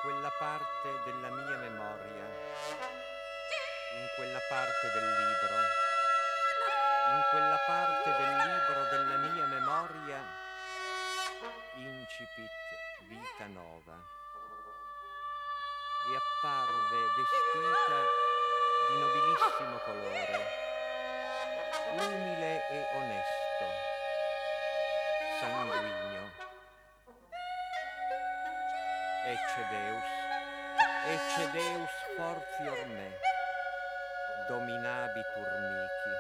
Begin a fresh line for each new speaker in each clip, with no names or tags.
quella parte della mia memoria, in quella parte del libro, in quella parte del libro della mia memoria, incipit vita nova, e apparve vestita di nobilissimo colore, umile e onesto, sanguigno. Ecce Deus fortior me, dominabitur mihi.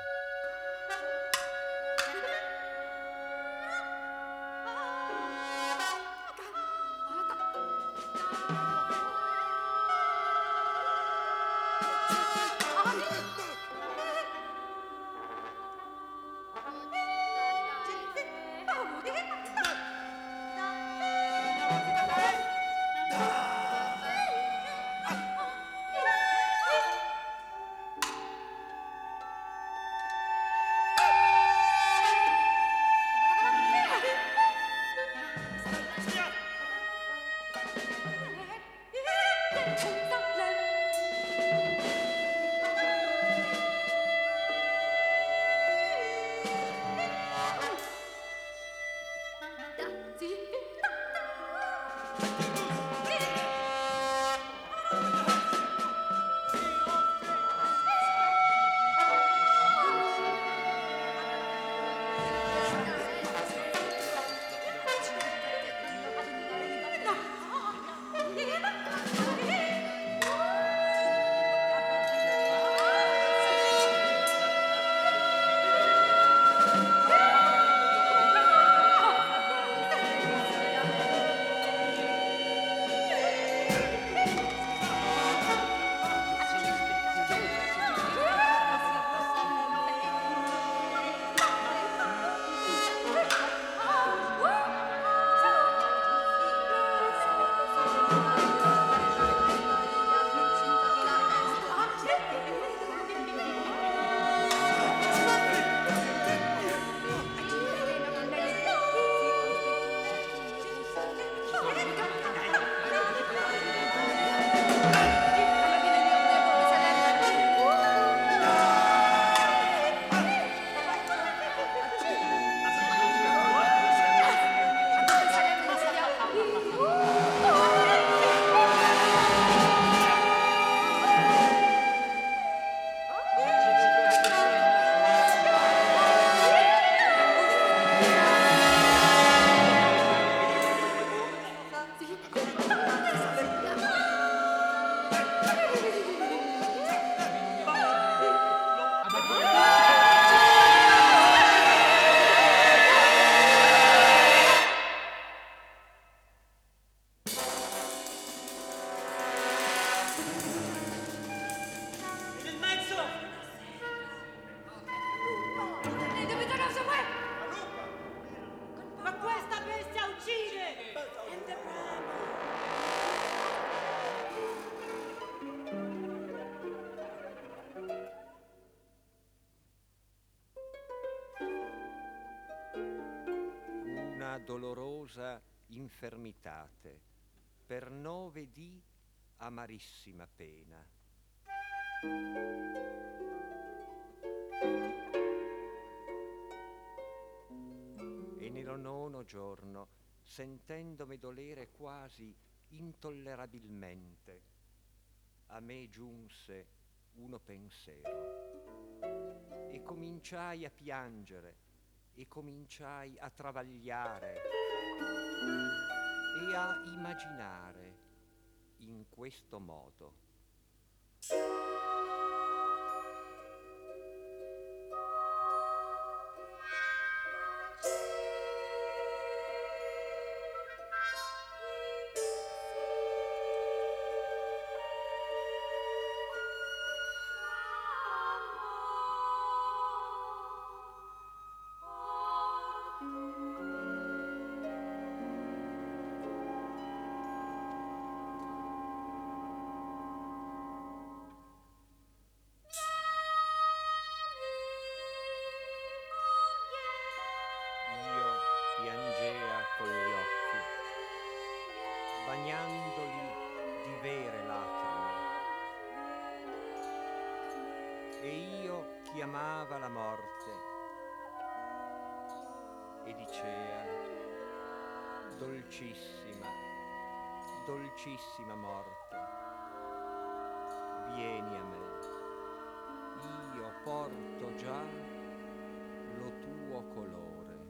Dolorosa infermitate, per 9 dì amarissima pena. E nello 9° giorno, sentendomi dolere quasi intollerabilmente, a me giunse uno pensiero e cominciai a piangere e cominciai a travagliare e a immaginare in questo modo. Piangea con gli occhi, bagnandoli vere lacrime. E io chiamava la morte e dicea: dolcissima, dolcissima morte, vieni a me, io porto già lo tuo colore.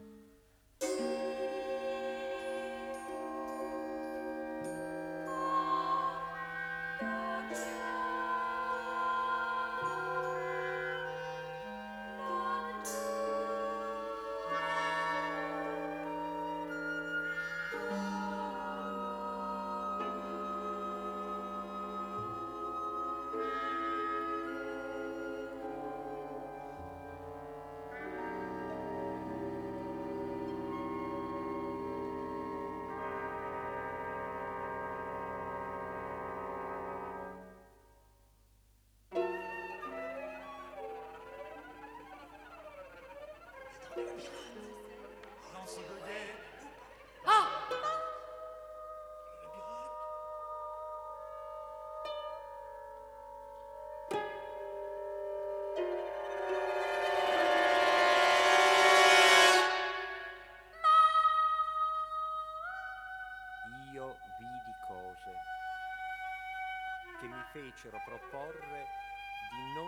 Io vidi cose che mi fecero proporre di non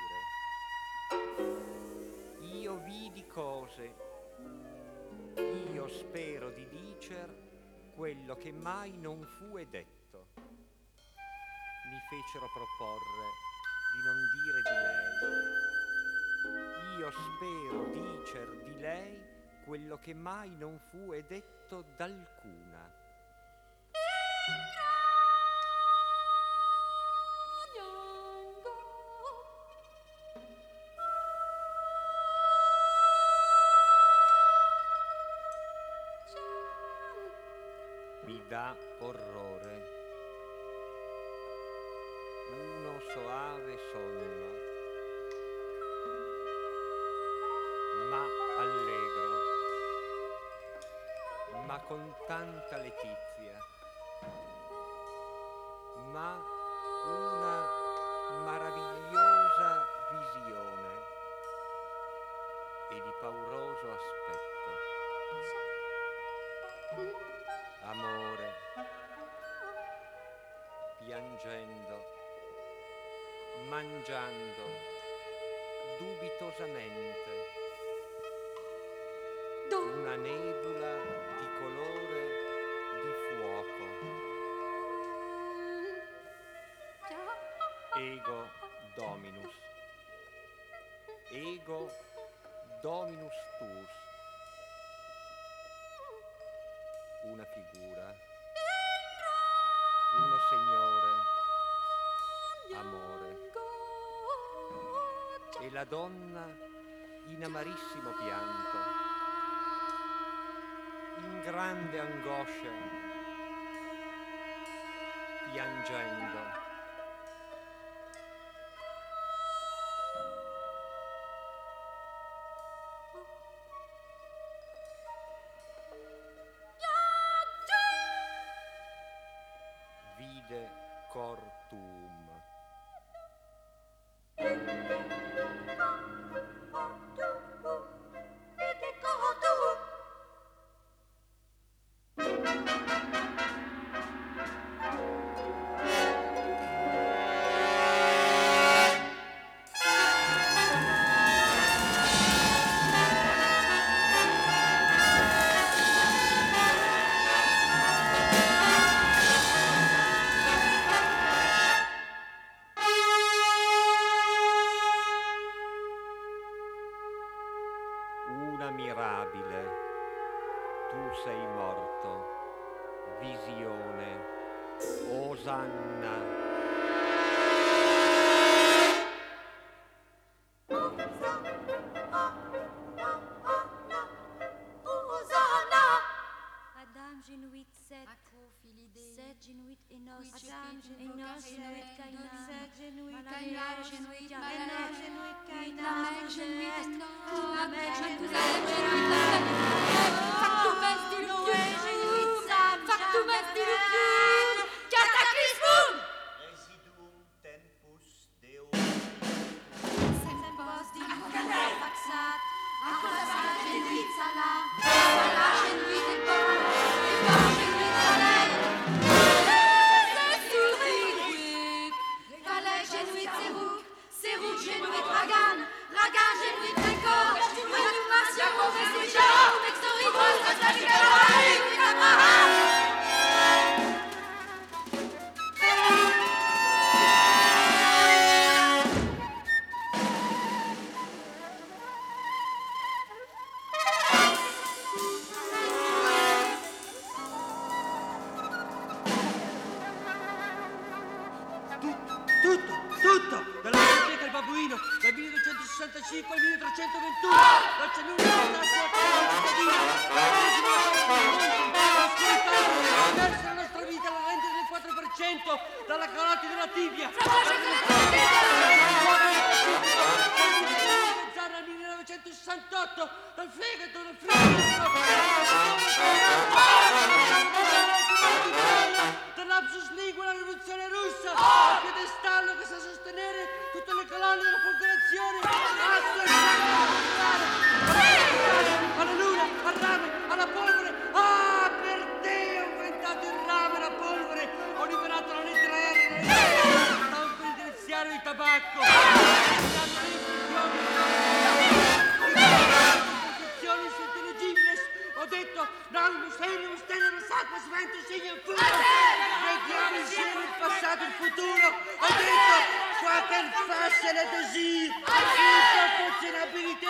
dire. Io vidi cose, io spero di dicer quello che mai non fue detto. Mi fecero proporre di non dire di lei. Io spero dicer di lei quello che mai non fue detto d'alcuna. Mi dà orrore uno soave sonno, ma allegro, ma con tanta letizia, ma una maravigliosa visione e di pauroso aspetto. Amore, piangendo, mangiando, dubitosamente, una nebula di colore di fuoco. Ego Dominus, ego Dominus tuus. Una figura, uno Signore, amore, e la donna in amarissimo pianto, in grande angoscia, piangendo. Vide cor tuum. Una mirabile, tu sei morto, visione, Osanna.
Adam genuit set, set genuit enos,
Adam
enos genuit kaina,
set genuit
Kaina
kaina,
genuit
Kaina
javenet,
genuit kaina,
Lamek genuit
Lamek
Lamek
genuit
Factum est diluvium, Factum est diluvium, Cataclysmum!
Tutto! Dalla biblioteca al babbuino, dal 1265 al 1321, dal cenone alla stanza alla cittadina, verso la nostra vita la rendita del 4%, dalla calotti della tibia, al 1968, dal fegato, dall'absus lingua alla rivoluzione russa, al piedestallo che sa sostenere tutte le colonne della folgorazione, alla luna, al rame, alla polvere. Ah, per te ho inventato il rame e la polvere, ho liberato la lettera R da un penitenziario di tabacco, ho detto Naumus, Helium, Stellar, Sacros, Ventus, Signum, Fumo. Vediamo insieme il passato e il futuro. Ho detto Quaken, Fassel e Desir, Improportionability,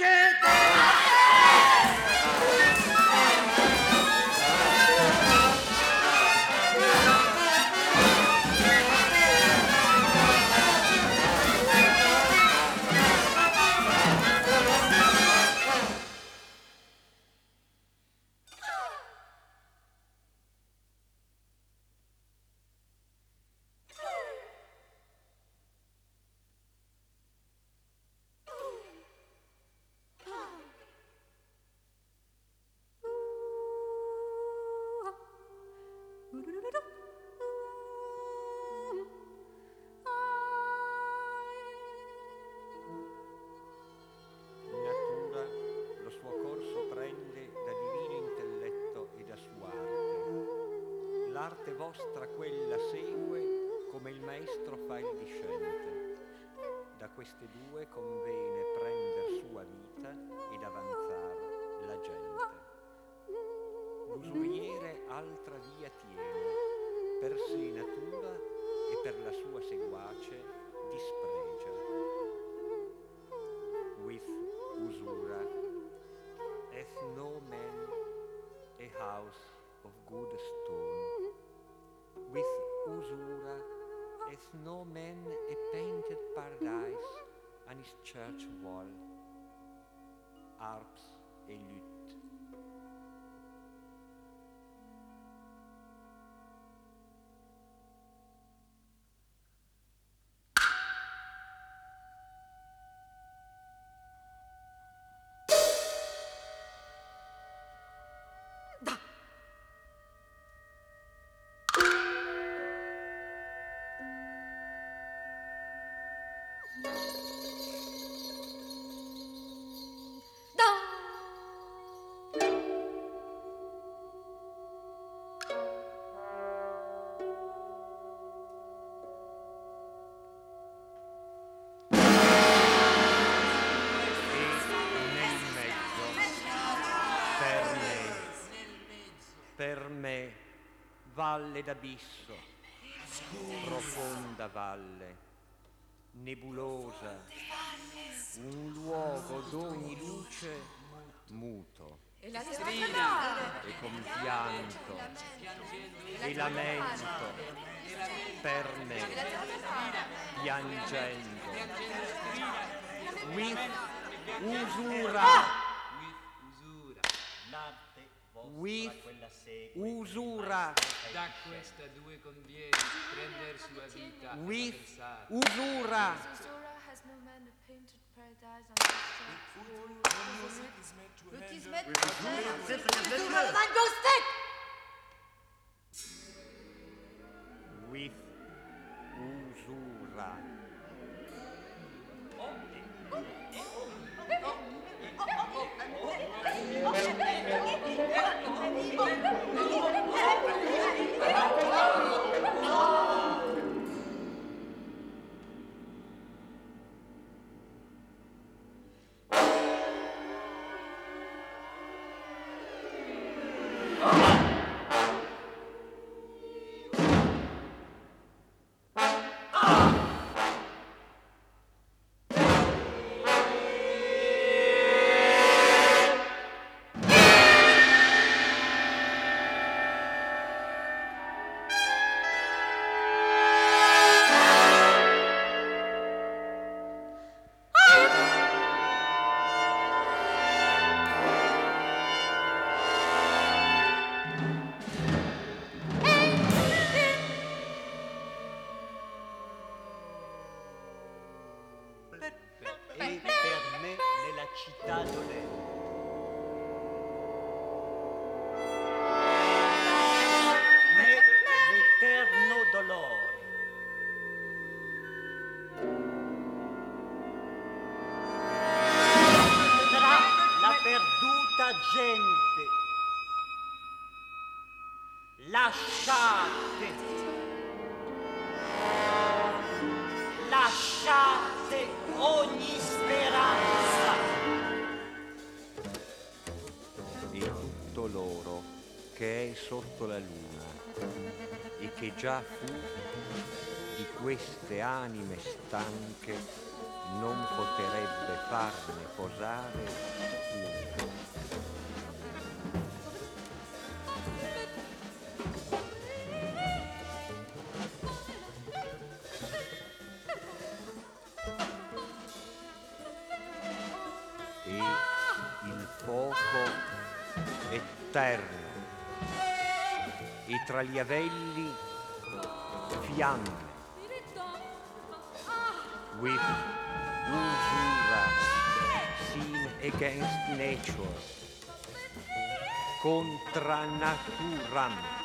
Natura lo suo corso prende da divino intelletto e da sua arte. L'arte vostra quella segue come il maestro fa il discente. Da queste due convene prender sua vita ed avanzar la gente. L'usuriere altra via tiene, per sé natura e per la sua seguace dispregia. With usura hath no man a house of good stone. With usura hath no man a painted paradise on his church wall. Harps et luth. Per me, valle d'abisso, profonda valle, nebulosa, un luogo d'ogni luce muto
E la strida
e compianto e lamento per me, piangendo. With usura. With usura.
Da questa due conviene prender sua vita.
With usura.
Usura has no man a painted paradise on his Ruth is meant to have that go stick!
With usura.
città dolente. L'eterno dolore. Tra la perduta gente. Lasciate ogni speranza.
E tutto l'oro che è sotto la luna e che già fu di queste anime stanche non poterebbe farne posare una. E il fuoco eterno e tra gli avelli fiamme with usura seen against nature contra naturam